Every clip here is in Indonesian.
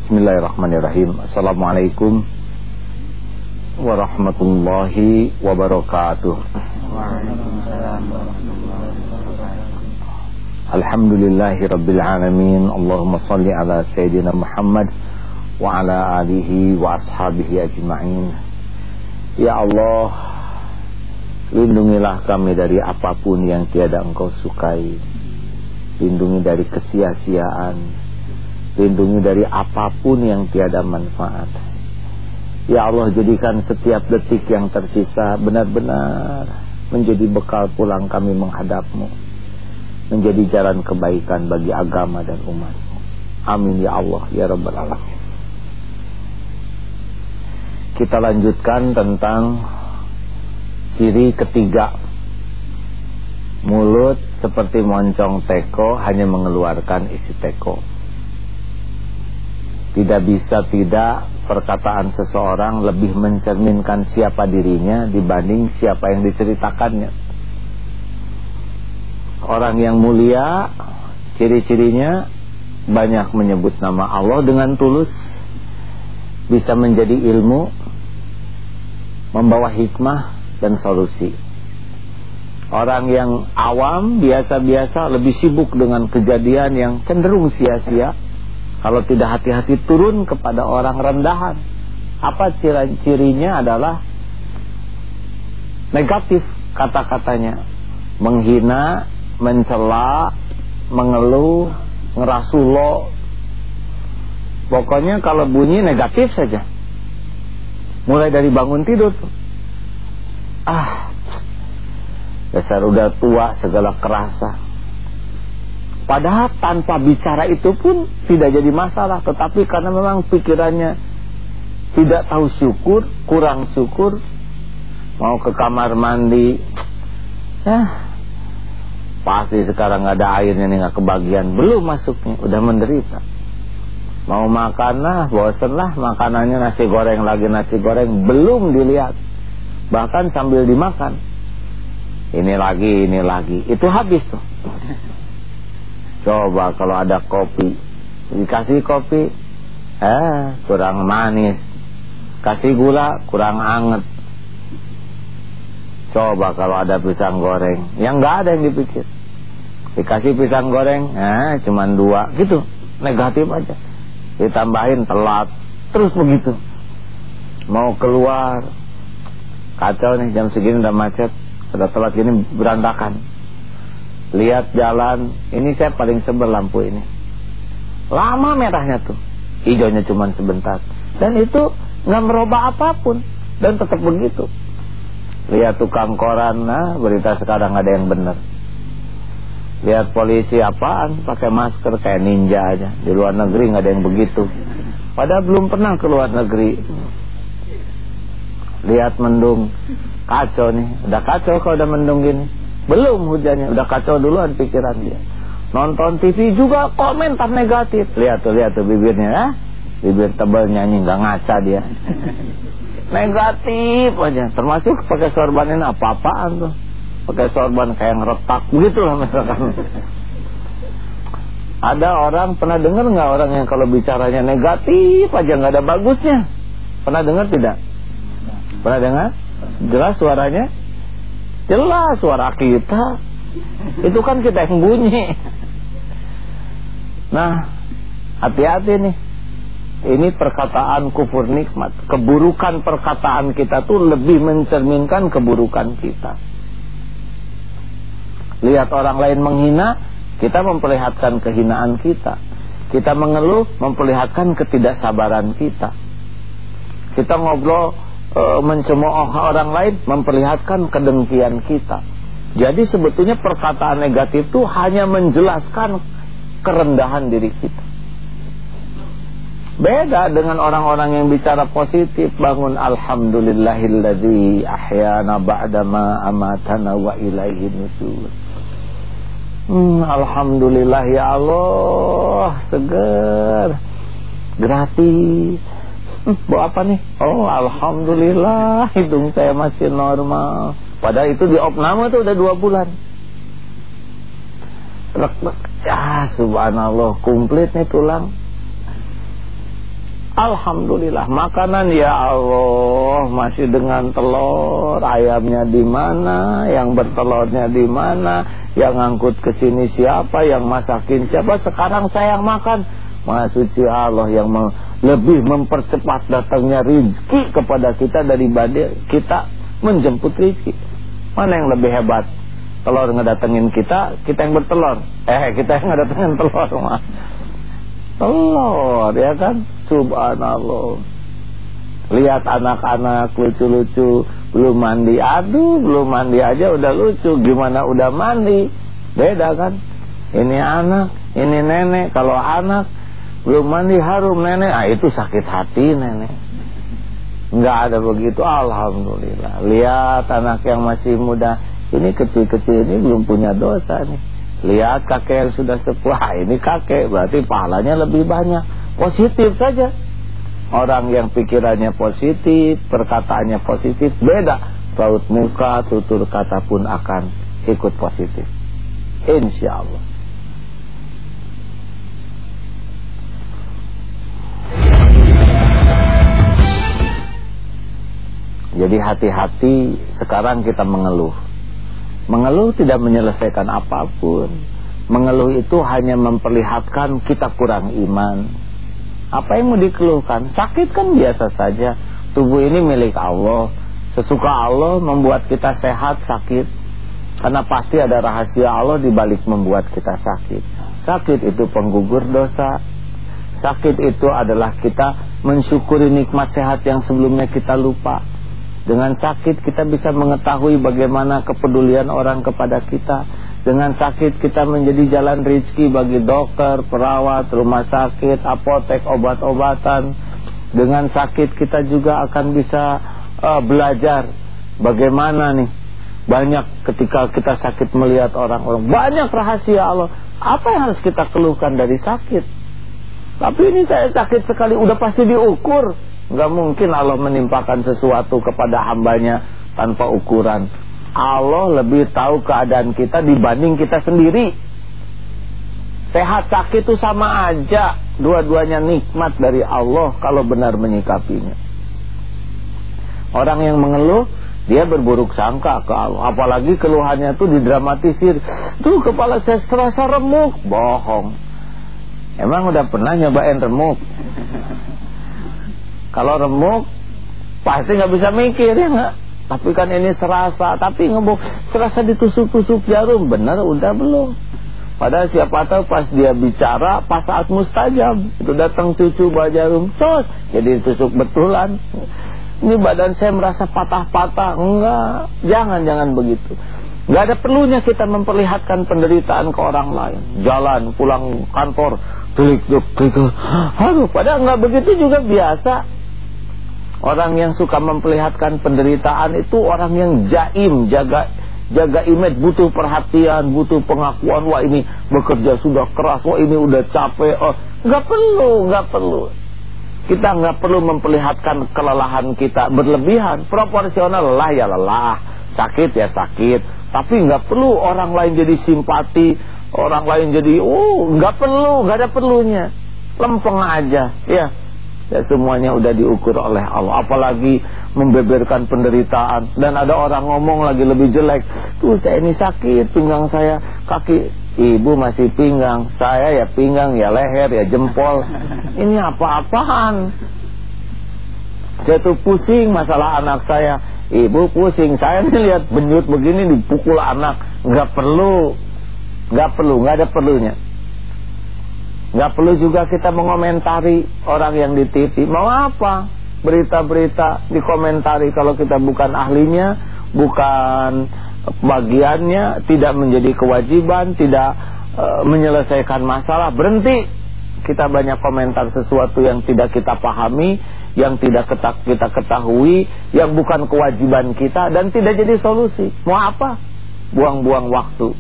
Bismillahirrahmanirrahim. Assalamualaikum warahmatullahi wabarakatuh. Alhamdulillahi rabbil alamin. Allahumma salli ala Sayyidina Muhammad wa ala alihi wa ashabihi ajma'in. Ya Allah, lindungilah kami dari apapun yang tiada Engkau sukai. Lindungi dari kesia-siaan. Lindungi dari apapun yang tiada manfaat. Ya Allah, jadikan setiap detik yang tersisa benar-benar menjadi bekal pulang kami menghadap-Mu, menjadi jalan kebaikan bagi agama dan umat-Mu. Amin ya Allah ya Rabbal Alamin. Kita lanjutkan tentang ciri ketiga. Mulut seperti moncong teko, hanya mengeluarkan isi teko. Tidak bisa tidak perkataan seseorang lebih mencerminkan siapa dirinya dibanding siapa yang diceritakannya. Orang yang mulia, ciri-cirinya banyak menyebut nama Allah dengan tulus, bisa menjadi ilmu, membawa hikmah dan solusi. Orang yang awam, biasa-biasa, lebih sibuk dengan kejadian yang cenderung sia-sia. Kalau tidak hati-hati turun kepada orang rendahan. Apa ciri-cirinya adalah negatif kata-katanya. Menghina, mencela, mengeluh, ngerasulo. Pokoknya kalau bunyi negatif saja. Mulai dari bangun tidur. Dasar udah tua segala kerasa. Padahal tanpa bicara itu pun tidak jadi masalah. Tetapi karena memang pikirannya tidak tahu syukur, kurang syukur, mau ke kamar mandi, pasti sekarang gak ada airnya nih, gak kebagian, belum masuknya, udah menderita. Mau makan bosen lah, makanannya nasi goreng lagi nasi goreng, belum dilihat, bahkan sambil dimakan, ini lagi, itu habis tuh. Coba kalau ada kopi, dikasih kopi, kurang manis, kasih gula, kurang anget. Coba kalau ada pisang goreng, yang nggak ada yang dipikir. Dikasih pisang goreng, cuman 2, gitu, negatif aja. Ditambahin telat, terus begitu. Mau keluar, kacau nih, jam segini udah macet, udah telat gini berantakan. Lihat jalan, ini saya paling sebel lampu ini. Lama merahnya tuh, hijaunya cuma sebentar. Dan itu gak merubah apapun, dan tetap begitu. Lihat tukang koran, berita sekarang ada yang benar. Lihat polisi apaan, pakai masker kayak ninja aja. Di luar negeri gak ada yang begitu. Padahal belum pernah ke luar negeri. Lihat mendung, kacau nih. Udah kacau kalau udah mendung gini. Belum hujannya, udah kacau duluan pikiran dia. Nonton TV juga komentar negatif. Lihat tuh bibirnya, bibir tebal nyanyi, gak ngaca dia. Negatif aja. Termasuk pakai sorban ini apa-apaan tuh. Pakai sorban kayak ngeretak, begitulah misalkan. Ada orang, pernah dengar gak orang yang kalau bicaranya negatif aja, gak ada bagusnya? Pernah dengar tidak? Pernah dengar? Jelas suaranya? Jelas suara kita. Itu kan kita yang bunyi. Nah, hati-hati nih. Ini perkataan kufur nikmat. Keburukan perkataan kita tuh lebih mencerminkan keburukan kita. Lihat orang lain menghina, kita memperlihatkan kehinaan kita. Kita mengeluh, memperlihatkan ketidaksabaran kita. Kita ngobrol, mencemooh orang lain, memperlihatkan kedengkian kita. Jadi sebetulnya perkataan negatif itu hanya menjelaskan kerendahan diri kita. Beda dengan orang-orang yang bicara positif, bangun alhamdulillahilladzi ahyana ba'dama amatana wa ilaihi nusyur. Alhamdulillah ya Allah, seger, gratis. Bawa apa nih? Oh alhamdulillah, hidung saya masih normal. Padahal itu di opname tuh udah 2 bulan. Ya subhanallah, komplit nih tulang. Alhamdulillah, makanan ya Allah masih dengan telur, ayamnya di mana, yang bertelurnya di mana, yang ngangkut ke sini siapa, yang masakin siapa, sekarang saya yang makan. Maha suci Allah yang lebih mempercepat datangnya rezeki kepada kita daripada kita menjemput rezeki. Mana yang lebih hebat? Telur ngedatengin kita yang bertelur. Kita yang ngedatengin telur mah. Telur ya kan, subhanallah. Lihat anak-anak lucu-lucu belum mandi, aduh belum mandi aja udah lucu, gimana udah mandi, beda kan. Ini anak, ini nenek. Kalau anak belum mandi harum nenek, itu sakit hati nenek. Nggak ada begitu, alhamdulillah. Lihat anak yang masih muda, ini kecil-kecil ini belum punya dosa nih. Lihat kakek yang sudah sepuh, ini kakek, berarti pahalanya lebih banyak. Positif saja. Orang yang pikirannya positif, perkataannya positif, beda. Raut muka, tutur kata pun akan ikut positif, insya Allah. Jadi hati-hati sekarang kita mengeluh. Mengeluh tidak menyelesaikan apapun. Mengeluh itu hanya memperlihatkan kita kurang iman. Apa yang mau dikeluhkan? Sakit kan biasa saja. Tubuh ini milik Allah. Sesuka Allah membuat kita sehat, sakit. Karena pasti ada rahasia Allah di balik membuat kita sakit. Sakit itu penggugur dosa. Sakit itu adalah kita mensyukuri nikmat sehat yang sebelumnya kita lupa. Dengan sakit kita bisa mengetahui bagaimana kepedulian orang kepada kita. Dengan sakit kita menjadi jalan rezeki bagi dokter, perawat, rumah sakit, apotek, obat-obatan. Dengan sakit kita juga akan bisa belajar bagaimana nih. Banyak ketika kita sakit melihat orang-orang, banyak rahasia Allah. Apa yang harus kita keluhkan dari sakit? Tapi ini saya sakit sekali, udah pasti diukur. Gak mungkin Allah menimpakan sesuatu kepada hambanya tanpa ukuran. Allah lebih tahu keadaan kita dibanding kita sendiri. Sehat sakit itu sama aja, dua-duanya nikmat dari Allah kalau benar menyikapinya. Orang yang mengeluh, dia berburuk sangka ke Allah. Apalagi keluhannya itu didramatisir. Tuh kepala saya terasa remuk. Bohong. Emang udah pernah nyobain remuk? Kalau remuk pasti nggak bisa mikir ya nggak. Tapi kan ini serasa, tapi ngebuk serasa ditusuk-tusuk jarum, benar udah belum? Padahal siapa tahu pas dia bicara pas saat mustajab itu datang cucu bawa jarum, tos, jadi ditusuk betulan. Ini badan saya merasa patah-patah, enggak, jangan begitu. Nggak ada perlunya kita memperlihatkan penderitaan ke orang lain. Jalan pulang kantor, klik, aduh, padahal nggak begitu juga biasa. Orang yang suka memperlihatkan penderitaan itu orang yang jaim, jaga image, butuh perhatian, butuh pengakuan. Wah ini bekerja sudah keras, wah ini udah capek. Nggak perlu. Kita nggak perlu memperlihatkan kelelahan kita berlebihan. Proporsional, lelah ya lelah, sakit ya sakit. Tapi nggak perlu orang lain jadi simpati, orang lain jadi nggak perlu, nggak ada perlunya. Lempeng aja, ya. Ya semuanya udah diukur oleh Allah. Apalagi membeberkan penderitaan. Dan ada orang ngomong lagi lebih jelek, tuh saya ini sakit, pinggang saya, kaki. Ibu masih pinggang, saya ya pinggang, ya leher, ya jempol. Ini apa-apaan? Saya tuh pusing masalah anak saya. Ibu pusing, saya nih lihat benyut begini dipukul anak. Nggak perlu, nggak ada perlunya. Nggak perlu juga kita mengomentari orang yang di TV. Mau apa? Berita-berita dikomentari kalau kita bukan ahlinya, bukan bagiannya, tidak menjadi kewajiban, tidak menyelesaikan masalah. Berhenti. Kita banyak komentar sesuatu yang tidak kita pahami, yang tidak kita ketahui, yang bukan kewajiban kita, dan tidak jadi solusi. Mau apa? Buang-buang waktu.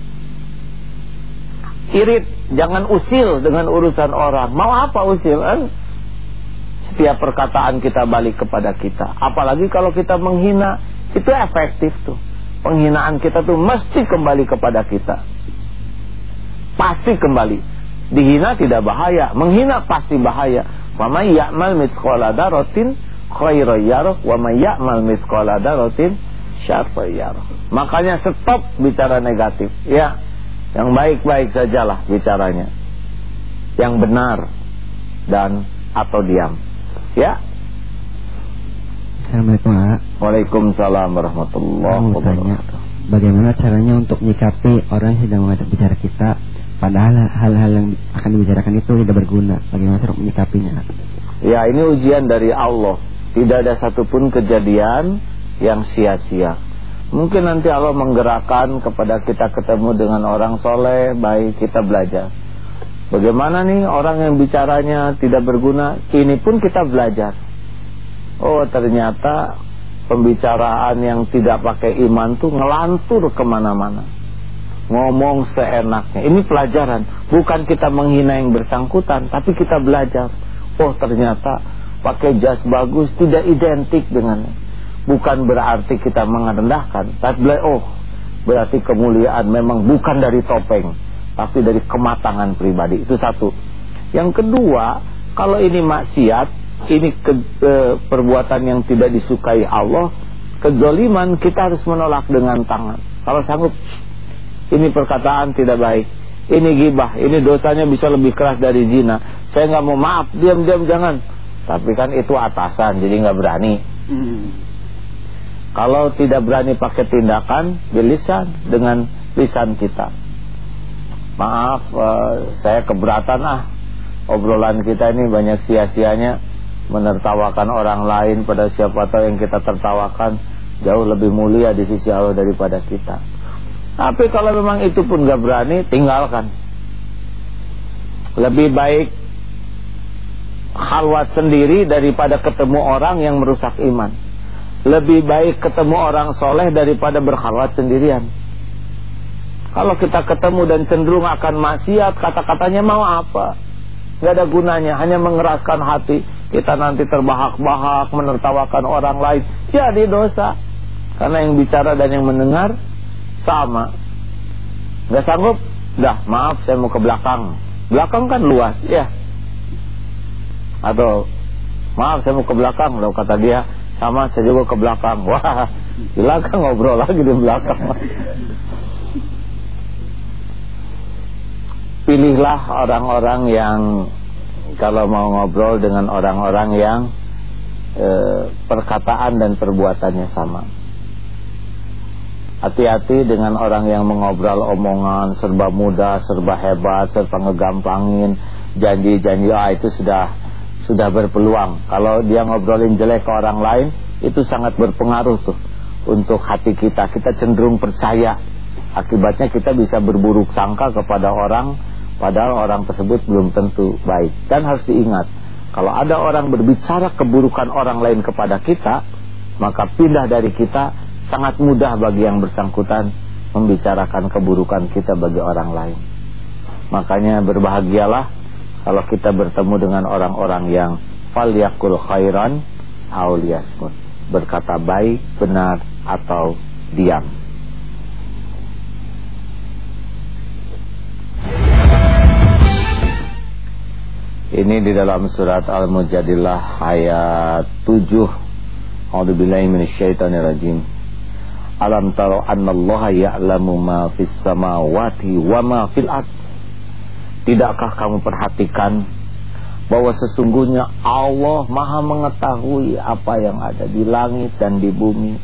Irit, jangan usil dengan urusan orang. Mau apa usil? Setiap perkataan kita balik kepada kita. Apalagi kalau kita menghina, itu efektif tuh. Penghinaan kita tuh mesti kembali kepada kita. Pasti kembali. Dihina tidak bahaya, menghina pasti bahaya. Wa may ya'mal mithqala dzarratin khairan yarah wa may ya'mal mithqala dzarratin syarran yarah. Makanya stop bicara negatif, ya. Yang baik-baik sajalah bicaranya. Yang benar dan atau diam. Ya. Assalamualaikum Pak. Waalaikumsalam warahmatullahi wabarakatuh. Bagaimana caranya untuk menyikapi orang yang sedang mengajak bicara kita, padahal hal-hal yang akan dibicarakan itu tidak berguna. Bagaimana cara menyikapinya? Ya, ini ujian dari Allah. Tidak ada satupun kejadian yang sia-sia. Mungkin nanti Allah menggerakkan kepada kita ketemu dengan orang soleh, baik, kita belajar. Bagaimana nih orang yang bicaranya tidak berguna, ini pun kita belajar. Oh, ternyata pembicaraan yang tidak pakai iman tuh ngelantur kemana-mana, ngomong seenaknya. Ini pelajaran, bukan kita menghina yang bersangkutan, tapi kita belajar. Oh, ternyata pakai jas bagus tidak identik dengannya. Bukan berarti kita merendahkan, tapi berarti kemuliaan memang bukan dari topeng, tapi dari kematangan pribadi. Itu satu. Yang kedua, kalau ini maksiat, ini perbuatan yang tidak disukai Allah, kezaliman, kita harus menolak dengan tangan. Kalau sanggup, ini perkataan tidak baik, ini ghibah, ini dosanya bisa lebih keras dari zina, saya nggak mau, maaf, diam-diam jangan. Tapi kan itu atasan, jadi nggak berani. Kalau tidak berani pakai tindakan, bilisan dengan lisan kita. Maaf, saya keberatan obrolan kita ini banyak sia-sianya, menertawakan orang lain, pada siapa tahu yang kita tertawakan jauh lebih mulia di sisi Allah daripada kita. Tapi kalau memang itu pun gak berani, tinggalkan. Lebih baik khalwat sendiri daripada ketemu orang yang merusak iman. Lebih baik ketemu orang soleh daripada berkhalwat sendirian. Kalau kita ketemu dan cenderung akan maksiat, kata-katanya mau apa? Gak ada gunanya, hanya mengeraskan hati. Kita nanti terbahak-bahak, menertawakan orang lain, jadi dosa. Karena yang bicara dan yang mendengar sama. Gak sanggup? Dah, maaf, saya mau ke belakang. Belakang kan luas, ya. Atau maaf, saya mau ke belakang. Lalu kata dia, sama, saya juga ke belakang. Wah, silakan ngobrol lagi di belakang. Pilihlah orang-orang yang kalau mau ngobrol dengan orang-orang yang perkataan dan perbuatannya sama. Hati-hati dengan orang yang mengobrol omongan serba mudah, serba hebat, serba ngegampangin, janji-janji, itu sudah berpeluang. Kalau dia ngobrolin jelek ke orang lain, itu sangat berpengaruh tuh untuk hati kita. Kita cenderung percaya. Akibatnya kita bisa berburuk sangka kepada orang, padahal orang tersebut belum tentu baik. Dan harus diingat, kalau ada orang berbicara keburukan orang lain kepada kita, maka pindah dari kita. Sangat mudah bagi yang bersangkutan membicarakan keburukan kita bagi orang lain. Makanya berbahagialah kalau kita bertemu dengan orang-orang yang falyakul khairan aw liyasmut, berkata baik, benar, atau diam. Ini di dalam surat Al-Mujadilah ayat 7. A'udzubillahi minasyaitonirrajim. Alam taro annallaha ya'lamu ma fis samawati wa ma fil ard. Tidakkah kamu perhatikan bahwa sesungguhnya Allah Maha mengetahui apa yang ada di langit dan di bumi.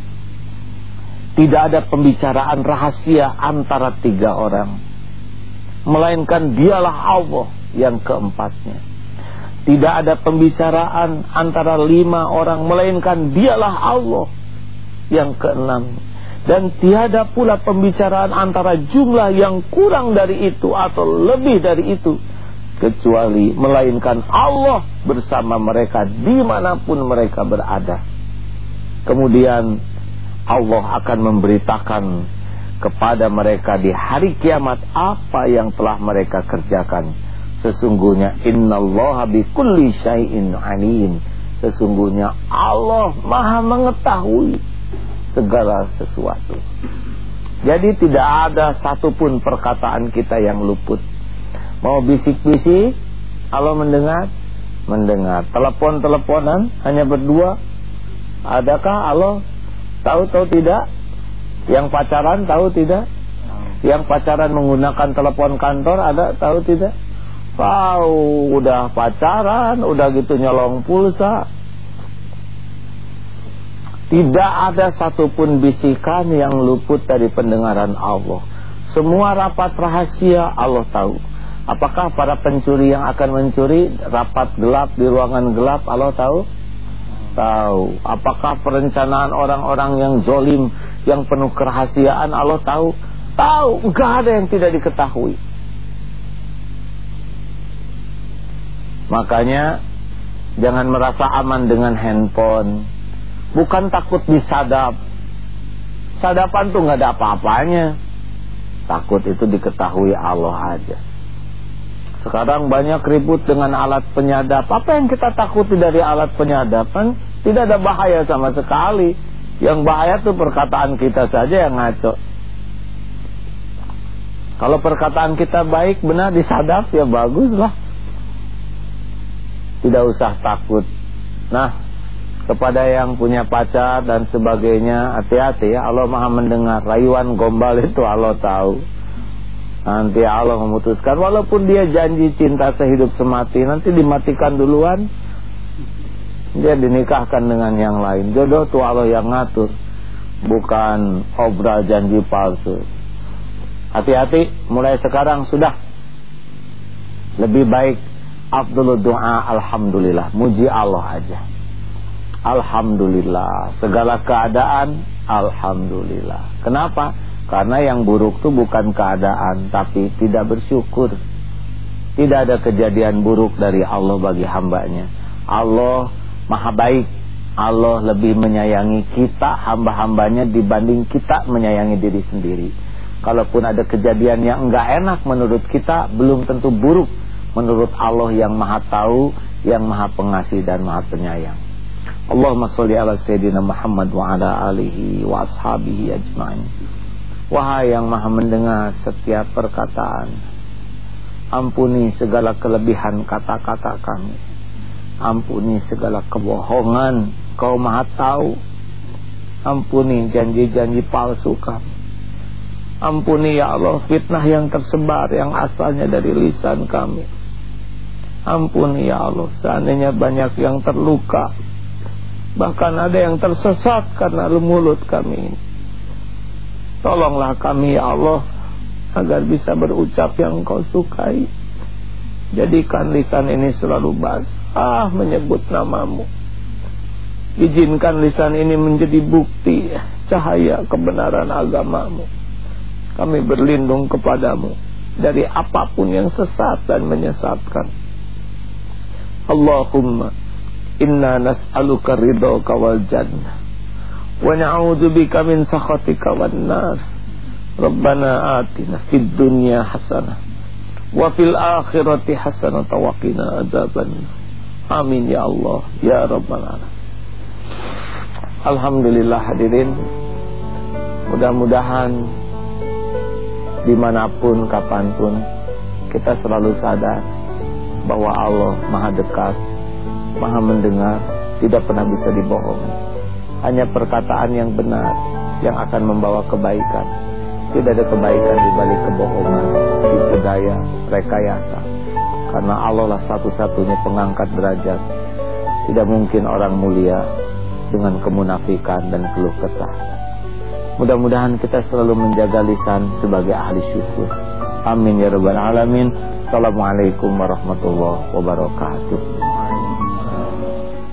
Tidak ada pembicaraan rahasia antara tiga orang, melainkan dialah Allah yang keempatnya. Tidak ada pembicaraan antara 5 orang, melainkan dialah Allah yang keenam. Dan tiada pula pembicaraan antara jumlah yang kurang dari itu atau lebih dari itu, kecuali melainkan Allah bersama mereka dimanapun mereka berada. Kemudian Allah akan memberitakan kepada mereka di hari kiamat apa yang telah mereka kerjakan. Sesungguhnya innallaha bikulli syai'in alim. Sesungguhnya Allah Maha mengetahui segala sesuatu. Jadi tidak ada satupun perkataan kita yang luput. Mau bisik-bisik Allah mendengar, mendengar. Telepon-teleponan hanya berdua. Adakah Allah tahu tidak? Yang pacaran tahu tidak? Yang pacaran menggunakan telepon kantor ada tahu tidak? Tahu. Udah pacaran, udah gitu nyolong pulsa. Tidak ada satupun bisikan yang luput dari pendengaran Allah. Semua rapat rahasia Allah tahu. Apakah para pencuri yang akan mencuri rapat gelap di ruangan gelap Allah tahu? Tahu. Apakah perencanaan orang-orang yang zolim, yang penuh kerahasiaan Allah tahu? Tahu. Enggak ada yang tidak diketahui. Makanya jangan merasa aman dengan handphone. Bukan takut disadap. Sadapan tuh nggak ada apa-apanya. Takut itu diketahui Allah aja. Sekarang banyak ribut dengan alat penyadap. Apa yang kita takuti dari alat penyadapan? Tidak ada bahaya sama sekali. Yang bahaya tuh perkataan kita saja yang ngaco. Kalau perkataan kita baik, benar, disadap, ya baguslah. Tidak usah takut. Nah, kepada yang punya pacar dan sebagainya, hati-hati ya. Allah Maha mendengar. Rayuan gombal itu Allah tahu. Nanti Allah memutuskan. Walaupun dia janji cinta sehidup semati, nanti dimatikan duluan, dia dinikahkan dengan yang lain. Jodoh itu Allah yang ngatur, bukan obral janji palsu. Hati-hati. Mulai sekarang sudah. Lebih baik afdhalud doa alhamdulillah. Muji Allah aja. Alhamdulillah. Segala keadaan alhamdulillah. Kenapa? Karena yang buruk itu bukan keadaan, tapi tidak bersyukur. Tidak ada kejadian buruk dari Allah bagi hambanya. Allah Maha baik. Allah lebih menyayangi kita, hamba-hambanya, dibanding kita menyayangi diri sendiri. Kalaupun ada kejadian yang enggak enak menurut kita, belum tentu buruk menurut Allah yang Maha tahu, yang Maha pengasih dan Maha penyayang. Allahumma sholli ala sayyidina Muhammad wa ala alihi wa ashabihi ajma'in. Wahai yang Maha mendengar setiap perkataan, ampuni segala kelebihan kata-kata kami. Ampuni segala kebohongan, Kau Maha tahu. Ampuni janji-janji palsu kami. Ampuni ya Allah fitnah yang tersebar, yang asalnya dari lisan kami. Ampuni ya Allah, seandainya banyak yang terluka, bahkan ada yang tersesat karena mulut kami ini. Tolonglah kami ya Allah, agar bisa berucap yang Kau sukai. Jadikan lisan ini selalu basah menyebut nama-Mu. Izinkan lisan ini menjadi bukti cahaya kebenaran agama-Mu. Kami berlindung kepadamu dari apapun yang sesat dan menyesatkan. Allahumma inna nas'aluka ridhaka wal jannah wa na'udzubika min sakhatika wan nar. Rabbana atina fid dunya hasanah wa fil akhirati hasanah wa qina adzabannar. Amin ya Allah ya rabbal alamin. Alhamdulillah hadirin, mudah-mudahan dimanapun kapanpun kita selalu sadar bahwa Allah Maha dekat, Maha mendengar, tidak pernah bisa dibohongi. Hanya perkataan yang benar yang akan membawa kebaikan. Tidak ada kebaikan di balik kebohongan, tipu daya, rekayasa. Karena Allah lah satu-satunya pengangkat derajat. Tidak mungkin orang mulia dengan kemunafikan dan keluh kesah. Mudah-mudahan kita selalu menjaga lisan sebagai ahli syukur. Amin ya rabbal alamin. Assalamualaikum warahmatullahi wabarakatuh.